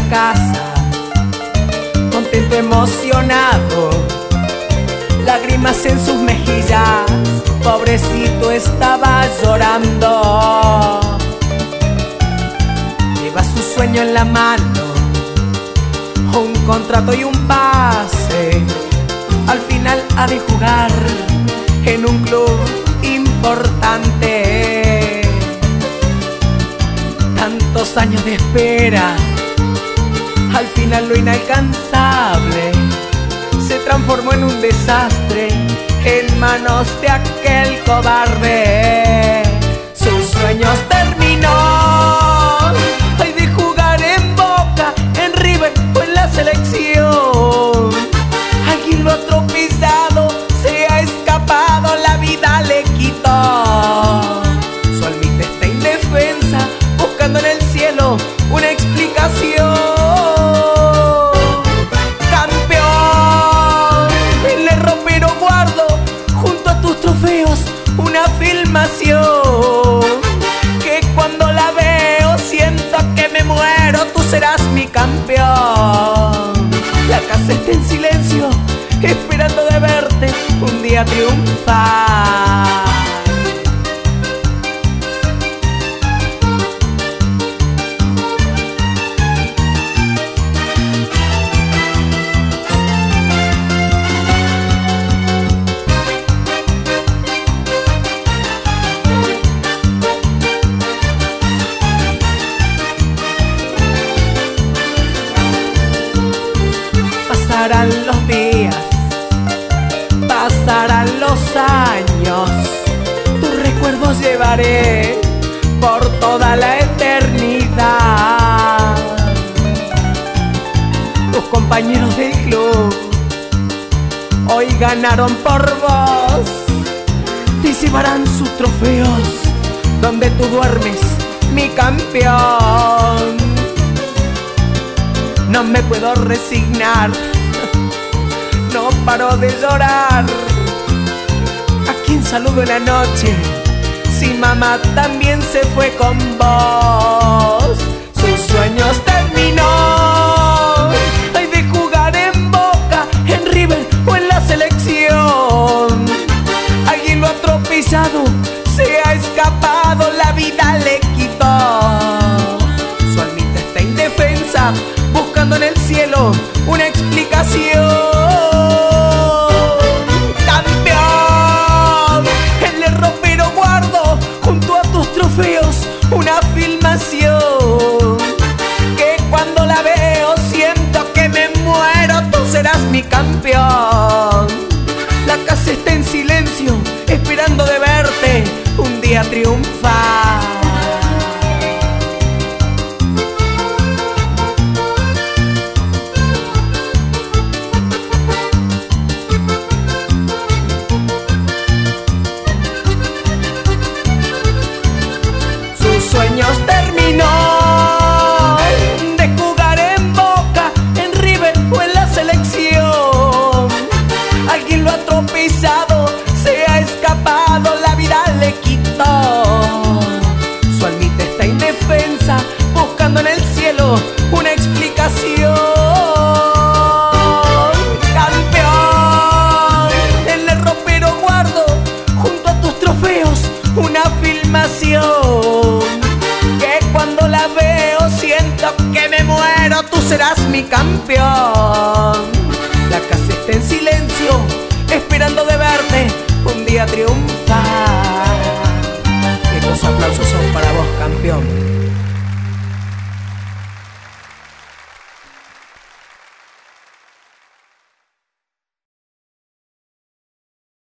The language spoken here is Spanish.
casa, contento, emocionado, lágrimas en sus mejillas, pobrecito estaba llorando. Lleva su sueño en la mano, un contrato y un pase, al final ha de jugar en un club importante. Tantos años de espera, al final lo inalcanzable se transformó en un desastre en manos de aquel cobarde. Sus sueños terminó, hay de jugar en Boca, en River o en la selección. Alguien lo ha tropezado, se ha escapado, la vida le quitó. Su almita está indefensa, buscando en el cielo una explicación. Campeón, en el ropero guardo junto a tus trofeos una filmación, que cuando la veo siento que me muero, tú serás mi campeón. La casa está en silencio, esperando de verte un día triunfar. Pasarán los días, pasarán los años, tus recuerdos llevaré por toda la eternidad. Tus compañeros del club hoy ganaron por vos, te llevarán sus trofeos donde tú duermes, mi campeón. No me puedo resignar, no paro de llorar. ¿A quién saludo en la noche si mamá también se fue con vos? Sus sueños terminó, hay de jugar en Boca, en River o en la selección. Alguien lo ha tropezado, se ha escapado, la vida le quitó. Su almita está indefensa, buscando en el cielo una explicación. Campeón, en el ropero guardo junto a tus trofeos una filmación, que cuando la veo siento que me muero, tú serás mi campeón. La casa está en silencio, esperando de verte un día triunfar. Sueños terminó, de jugar en Boca, en River o en la selección. Alguien lo ha tropezado, se ha escapado, la vida le quitó. Su almita está indefensa, buscando en el cielo una explicación. Campeón, en el ropero guardo junto a tus trofeos una filmación, cuando la veo siento que me muero, tú serás mi campeón. La casa está en silencio, esperando de verte un día triunfar. Estos aplausos son para vos, campeón.